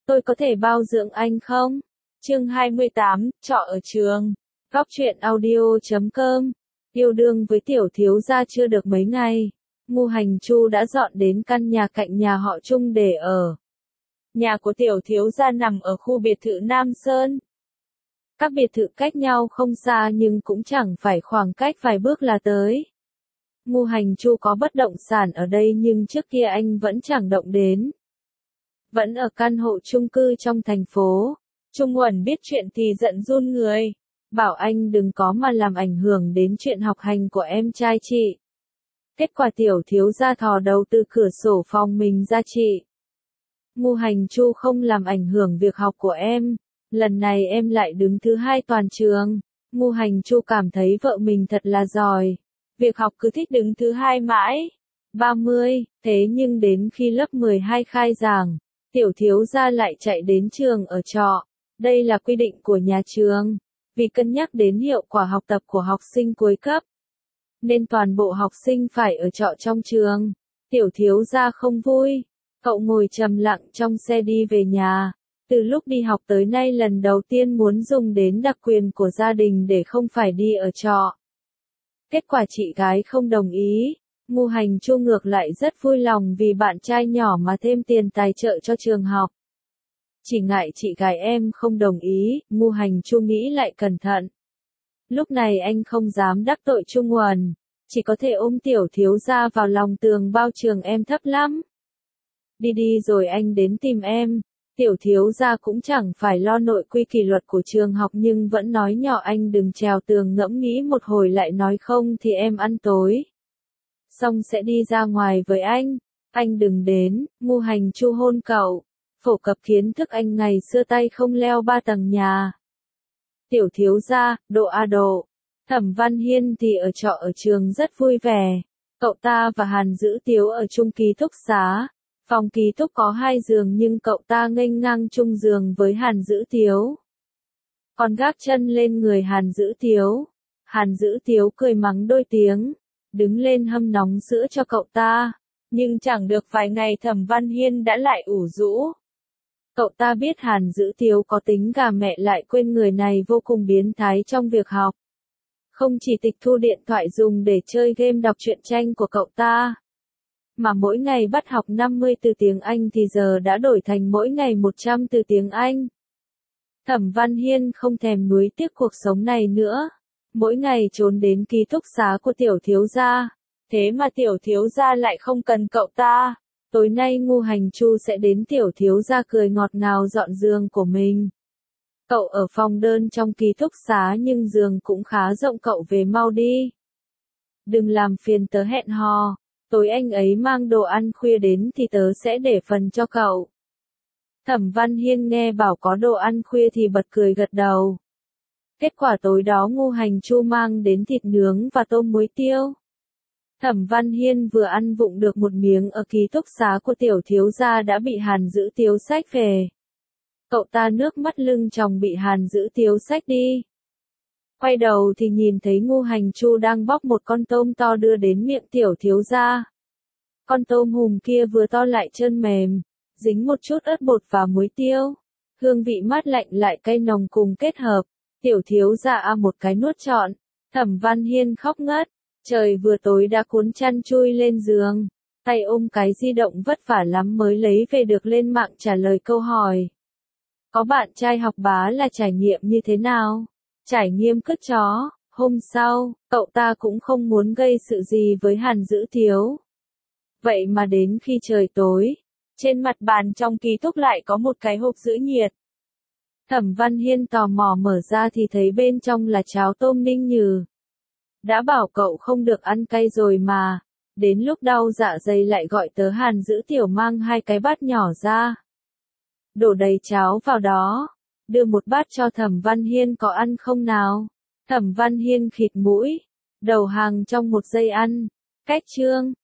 tôi có thể bao dưỡng anh không? Chương 28, trọ ở trường. Góc truyện audio.com. Yêu đương với tiểu thiếu gia chưa được mấy ngày, Ngô Hành Chu đã dọn đến căn nhà cạnh nhà họ Trung để ở. Nhà của tiểu thiếu gia nằm ở khu biệt thự Nam Sơn. Các biệt thự cách nhau không xa nhưng cũng chẳng phải khoảng cách vài bước là tới. Ngô Hành Chu có bất động sản ở đây nhưng trước kia anh vẫn chẳng động đến. Vẫn ở căn hộ chung cư trong thành phố. Trung Uẩn biết chuyện thì giận run người, bảo anh đừng có mà làm ảnh hưởng đến chuyện học hành của em trai chị. Kết quả tiểu thiếu gia thò đầu từ cửa sổ phòng mình ra chị. Ngô Hành Chu không làm ảnh hưởng việc học của em, lần này em lại đứng thứ 2 toàn trường. Ngô Hành Chu cảm thấy vợ mình thật là giỏi, việc học cứ thích đứng thứ 2 mãi. 30, thế nhưng đến khi lớp 12 khai giảng, tiểu thiếu gia lại chạy đến trường ở trọ. Đây là quy định của nhà trường, vì cân nhắc đến hiệu quả học tập của học sinh cuối cấp, nên toàn bộ học sinh phải ở trọ trong trường. Tiểu thiếu gia không vui, cậu ngồi trầm lặng trong xe đi về nhà. Từ lúc đi học tới nay lần đầu tiên muốn dùng đến đặc quyền của gia đình để không phải đi ở trọ. Kết quả chị gái không đồng ý. Ngô Hành Chu ngược lại rất vui lòng vì bạn trai nhỏ mà thêm tiền tài trợ cho trường học. Chỉ ngại chị gái em không đồng ý, Ngô Hành Chu nghĩ lại cẩn thận. Lúc này anh không dám đắc tội Trung Uẩn, chỉ có thể ôm tiểu thiếu gia vào lòng tường bao trường em thấp lắm. Đi đi rồi anh đến tìm em. Tiểu thiếu gia cũng chẳng phải lo nội quy kỷ luật của trường học nhưng vẫn nói nhỏ anh đừng trèo tường, ngẫm nghĩ một hồi lại nói không thì em ăn tối xong sẽ đi ra ngoài với anh đừng đến. Ngô Hành Chu hôn cậu, phổ cập kiến thức anh ngày xưa tay không leo 3 tầng nhà. Tiểu thiếu gia, độ a độ. Thẩm Văn Hiên thì ở trọ ở trường rất vui vẻ. Cậu ta và Hàn Dữ Tiếu ở chung ký túc xá. Phòng ký túc có 2 giường nhưng cậu ta nghênh ngang chung giường với Hàn Dữ Tiếu. Còn gác chân lên người Hàn Dữ Tiếu. Hàn Dữ Tiếu cười mắng đôi tiếng, đứng lên hâm nóng sữa cho cậu ta. Nhưng chẳng được vài ngày Thẩm Văn Hiên đã lại ủ rũ. Cậu ta biết Hàn Dữ Tiếu có tính gà mẹ lại quên người này vô cùng biến thái trong việc học. Không chỉ tịch thu điện thoại dùng để chơi game đọc truyện tranh của cậu ta, mà mỗi ngày bắt học 50 từ tiếng Anh thì giờ đã đổi thành mỗi ngày 100 từ tiếng Anh. Thẩm Văn Hiên không thèm nuối tiếc cuộc sống này nữa, mỗi ngày trốn đến ký túc xá của tiểu thiếu gia. Thế mà tiểu thiếu gia lại không cần cậu ta. Tối nay Ngô Hành Chu sẽ đến tiểu thiếu gia cười ngọt ngào dọn giường của mình. Cậu ở phòng đơn trong ký túc xá nhưng giường cũng khá rộng, cậu về mau đi. Đừng làm phiền tớ hẹn hò. Tối anh ấy mang đồ ăn khuya đến thì tớ sẽ để phần cho cậu. Thẩm Văn Hiên nghe bảo có đồ ăn khuya thì bật cười gật đầu. Kết quả tối đó Ngô Hành Chu mang đến thịt nướng và tôm muối tiêu. Thẩm Văn Hiên vừa ăn vụng được một miếng ở ký túc xá của tiểu thiếu gia đã bị Hàn Dữ Tiếu xách về. Cậu ta nước mắt lưng tròng bị Hàn Dữ Tiếu xách đi. Quay đầu thì nhìn thấy Ngô Hành Chu đang bóc một con tôm to đưa đến miệng tiểu thiếu gia. Con tôm hùm kia vừa to lại trơn mềm, dính một chút ớt bột và muối tiêu. Hương vị mát lạnh lại cay nồng cùng kết hợp. Tiểu thiếu gia một cái nuốt trọn. Thẩm Văn Hiên khóc ngất. Trời vừa tối đã cuốn chăn chui lên giường. Tay ôm cái di động vất vả lắm mới lấy về được lên mạng trả lời câu hỏi. Có bạn trai học bá là trải nghiệm như thế nào? Trải nghiệm cứt chó. Hôm sau, cậu ta cũng không muốn gây sự gì với Hàn Dữ Tiếu. Vậy mà đến khi trời tối, trên mặt bàn trong ký túc lại có một cái hộp giữ nhiệt. Thẩm Văn Hiên tò mò mở ra thì thấy bên trong là cháo tôm ninh nhừ. Đã bảo cậu không được ăn cay rồi mà. Đến lúc đau dạ dày lại gọi tớ Hàn Dữ Tiểu mang 2 cái bát nhỏ ra. Đổ đầy cháo vào đó. Đưa một bát cho Thẩm Văn Hiên, có ăn không nào? Thẩm Văn Hiên khịt mũi. Đầu hàng trong 1 giây ăn. Cách chương.